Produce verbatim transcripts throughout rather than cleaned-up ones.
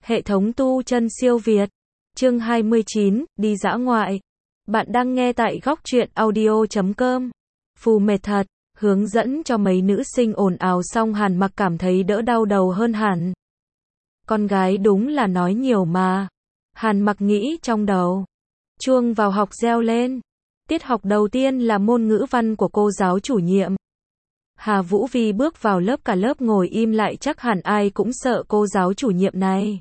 Hệ thống tu chân siêu Việt. Chương hai mươi chín, đi dã ngoại. Bạn đang nghe tại góc truyện audio chấm com. Phù mệt thật, hướng dẫn cho mấy nữ sinh ồn ào xong Hàn Mặc cảm thấy đỡ đau đầu hơn hẳn. Con gái đúng là nói nhiều mà. Hàn Mặc nghĩ trong đầu. Chuông vào học reo lên. Tiết học đầu tiên là môn ngữ văn của cô giáo chủ nhiệm. Hà Vũ Vi bước vào lớp, cả lớp ngồi im lại, chắc hẳn ai cũng sợ cô giáo chủ nhiệm này.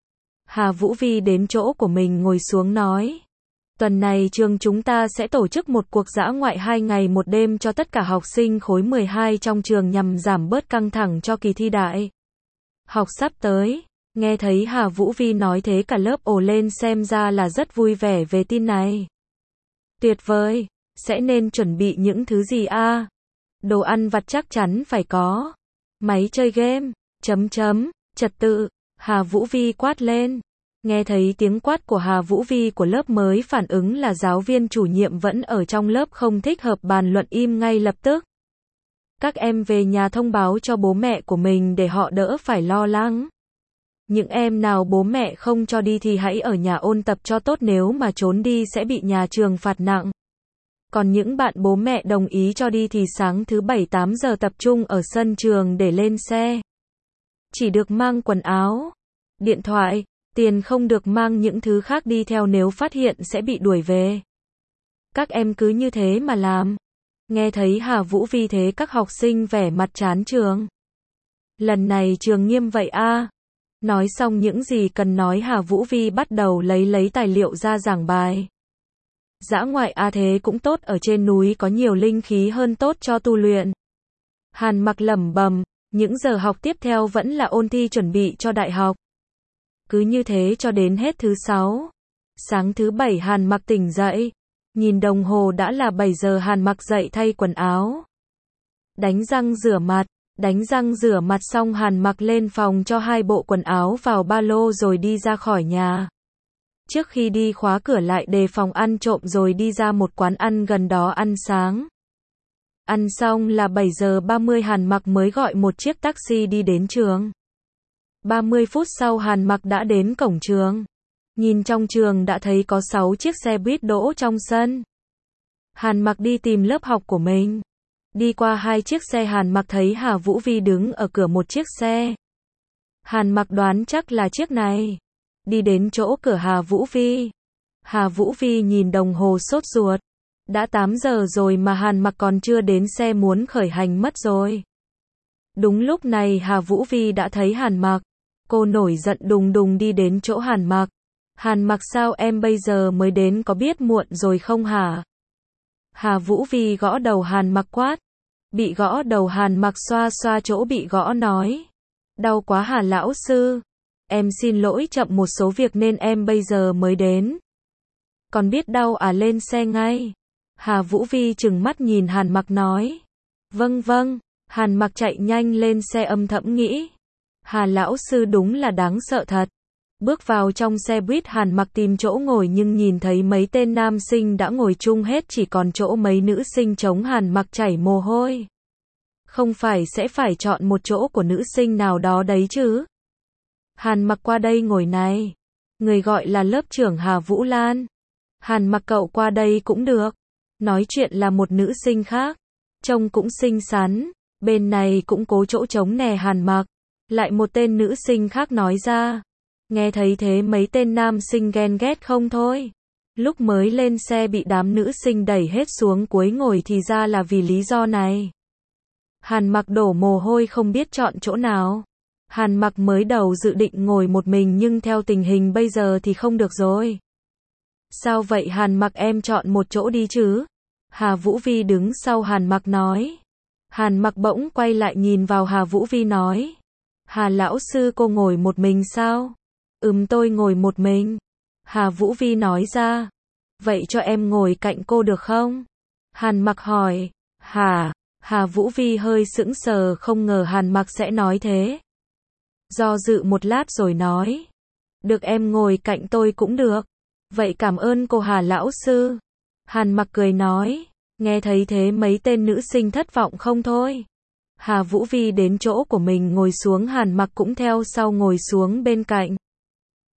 Hà Vũ Vi đến chỗ của mình ngồi xuống nói. Tuần này trường chúng ta sẽ tổ chức một cuộc dã ngoại hai ngày một đêm cho tất cả học sinh khối mười hai trong trường nhằm giảm bớt căng thẳng cho kỳ thi đại học sắp tới. Nghe thấy Hà Vũ Vi nói thế cả lớp ồ lên, xem ra là rất vui vẻ về tin này. Tuyệt vời, sẽ nên chuẩn bị những thứ gì a? Đồ ăn vặt chắc chắn phải có. Máy chơi game, chấm chấm, trật tự, Hà Vũ Vi quát lên. Nghe thấy tiếng quát của Hà Vũ Vi, của lớp mới phản ứng là giáo viên chủ nhiệm vẫn ở trong lớp không thích hợp bàn luận im ngay lập tức. Các em về nhà thông báo cho bố mẹ của mình để họ đỡ phải lo lắng. Những em nào bố mẹ không cho đi thì hãy ở nhà ôn tập cho tốt, nếu mà trốn đi sẽ bị nhà trường phạt nặng. Còn những bạn bố mẹ đồng ý cho đi thì sáng thứ bảy tám giờ tập trung ở sân trường để lên xe. Chỉ được mang quần áo, điện thoại, tiền, không được mang những thứ khác đi theo, nếu phát hiện sẽ bị đuổi về. Các em cứ như thế mà làm. Nghe thấy Hà Vũ Vi thế các học sinh vẻ mặt chán trường. Lần này trường nghiêm vậy a? Nói xong những gì cần nói, Hà Vũ Vi bắt đầu lấy lấy tài liệu ra giảng bài. Dã ngoại a, thế cũng tốt, ở trên núi có nhiều linh khí hơn, tốt cho tu luyện. Hàn Mặc lẩm bẩm, những giờ học tiếp theo vẫn là ôn thi chuẩn bị cho đại học. Cứ như thế cho đến hết thứ sáu. Sáng thứ bảy Hàn Mặc tỉnh dậy, nhìn đồng hồ đã là bảy giờ. Hàn Mặc dậy thay quần áo, đánh răng rửa mặt. Đánh răng rửa mặt xong Hàn Mặc lên phòng cho hai bộ quần áo vào ba lô rồi đi ra khỏi nhà. Trước khi đi khóa cửa lại đề phòng ăn trộm, rồi đi ra một quán ăn gần đó ăn sáng. Ăn xong là bảy giờ ba mươi, Hàn Mặc mới gọi một chiếc taxi đi đến trường. ba mươi phút sau Hàn Mặc đã đến cổng trường. Nhìn trong trường đã thấy có sáu chiếc xe buýt đỗ trong sân. Hàn Mặc đi tìm lớp học của mình. Đi qua hai chiếc xe, Hàn Mặc thấy Hà Vũ Vi đứng ở cửa một chiếc xe. Hàn Mặc đoán chắc là chiếc này. Đi đến chỗ cửa Hà Vũ Vi. Hà Vũ Vi nhìn đồng hồ sốt ruột. Đã tám giờ rồi mà Hàn Mặc còn chưa đến xe, muốn khởi hành mất rồi. Đúng lúc này Hà Vũ Vi đã thấy Hàn Mặc. Cô nổi giận đùng đùng đi đến chỗ Hàn Mặc. Hàn Mặc, sao em bây giờ mới đến, có biết muộn rồi không hả? Hà Vũ Vi gõ đầu Hàn Mặc quát. Bị gõ đầu Hàn Mặc xoa xoa chỗ bị gõ nói. Đau quá Hà lão sư. Em xin lỗi, chậm một số việc nên em bây giờ mới đến. Còn biết đau à, lên xe ngay. Hà Vũ Vi trừng mắt nhìn Hàn Mặc nói. Vâng vâng. Hàn Mặc chạy nhanh lên xe, âm thầm nghĩ. Hà lão sư đúng là đáng sợ thật. Bước vào trong xe buýt, Hàn Mặc tìm chỗ ngồi nhưng nhìn thấy mấy tên nam sinh đã ngồi chung hết, chỉ còn chỗ mấy nữ sinh trống. Hàn Mặc chảy mồ hôi. Không phải sẽ phải chọn một chỗ của nữ sinh nào đó đấy chứ? Hàn Mặc, qua đây ngồi này. Người gọi là lớp trưởng Hà Vũ Lan. Hàn Mặc, cậu qua đây cũng được. Nói chuyện là một nữ sinh khác. Trông cũng xinh xắn. Bên này cũng cố chỗ trống nè Hàn Mặc. Lại một tên nữ sinh khác nói ra. Nghe thấy thế mấy tên nam sinh ghen ghét không thôi. Lúc mới lên xe bị đám nữ sinh đẩy hết xuống cuối ngồi, thì ra là vì lý do này. Hàn Mặc đổ mồ hôi không biết chọn chỗ nào. Hàn Mặc mới đầu dự định ngồi một mình, nhưng theo tình hình bây giờ thì không được rồi. Sao vậy Hàn Mặc, em chọn một chỗ đi chứ? Hà Vũ Vi đứng sau Hàn Mặc nói. Hàn Mặc bỗng quay lại nhìn vào Hà Vũ Vi nói. Hà lão sư, cô ngồi một mình sao? Ừm, tôi ngồi một mình. Hà Vũ Vi nói ra. Vậy cho em ngồi cạnh cô được không? Hàn Mặc hỏi. Hả? Hà Vũ Vi hơi sững sờ, không ngờ Hàn Mặc sẽ nói thế. Do dự một lát rồi nói. Được, em ngồi cạnh tôi cũng được. Vậy cảm ơn cô Hà lão sư. Hàn Mặc cười nói. Nghe thấy thế mấy tên nữ sinh thất vọng không thôi. Hà Vũ Vi đến chỗ của mình ngồi xuống, Hàn Mặc cũng theo sau ngồi xuống bên cạnh.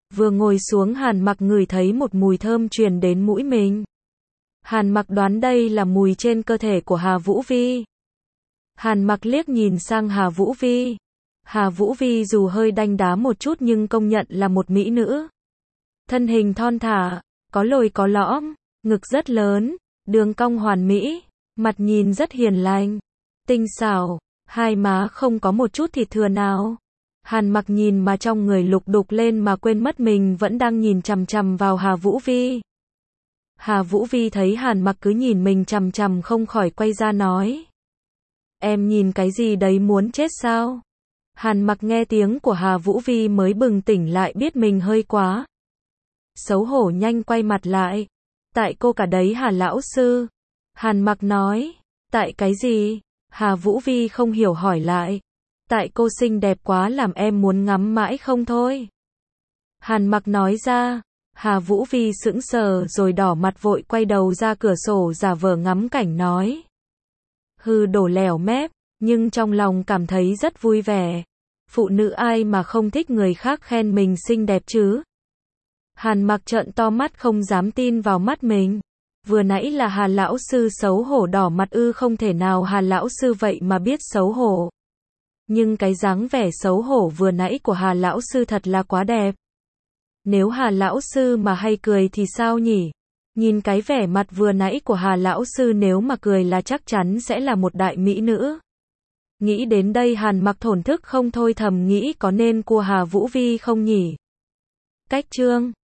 Vừa ngồi xuống Hàn Mặc ngửi thấy một mùi thơm truyền đến mũi mình. Hàn Mặc đoán đây là mùi trên cơ thể của Hà Vũ Vi. Hàn Mặc liếc nhìn sang Hà Vũ Vi. Hà Vũ Vi dù hơi đanh đá một chút nhưng công nhận là một mỹ nữ. Thân hình thon thả, có lồi có lõm, ngực rất lớn, đường cong hoàn mỹ, mặt nhìn rất hiền lành, tinh xảo, hai má không có một chút thịt thừa nào. Hàn Mặc nhìn mà trong người lục đục lên mà quên mất mình vẫn đang nhìn chằm chằm vào Hà Vũ Vi. Hà Vũ Vi thấy Hàn Mặc cứ nhìn mình chằm chằm không khỏi quay ra nói. Em nhìn cái gì đấy, muốn chết sao? Hàn Mặc nghe tiếng của Hà Vũ Vi mới bừng tỉnh lại biết mình hơi quá. Xấu hổ nhanh quay mặt lại. Tại cô cả đấy Hà lão sư. Hàn Mặc nói. Tại cái gì? Hà Vũ Vi không hiểu hỏi lại. Tại cô xinh đẹp quá làm em muốn ngắm mãi không thôi. Hàn Mặc nói ra. Hà Vũ Vi sững sờ rồi đỏ mặt vội quay đầu ra cửa sổ giả vờ ngắm cảnh nói. Hư đổ lẻo mép, nhưng trong lòng cảm thấy rất vui vẻ. Phụ nữ ai mà không thích người khác khen mình xinh đẹp chứ? Hàn Mặc trợn to mắt không dám tin vào mắt mình. Vừa nãy là Hà lão sư xấu hổ đỏ mặt ư? Không thể nào Hà lão sư vậy mà biết xấu hổ. Nhưng cái dáng vẻ xấu hổ vừa nãy của Hà lão sư thật là quá đẹp. Nếu Hà lão sư mà hay cười thì sao nhỉ? Nhìn cái vẻ mặt vừa nãy của Hà lão sư, nếu mà cười là chắc chắn sẽ là một đại mỹ nữ. Nghĩ đến đây Hàn Mặc thổn thức không thôi, thầm nghĩ có nên cua Hà Vũ Vi không nhỉ? Cách chương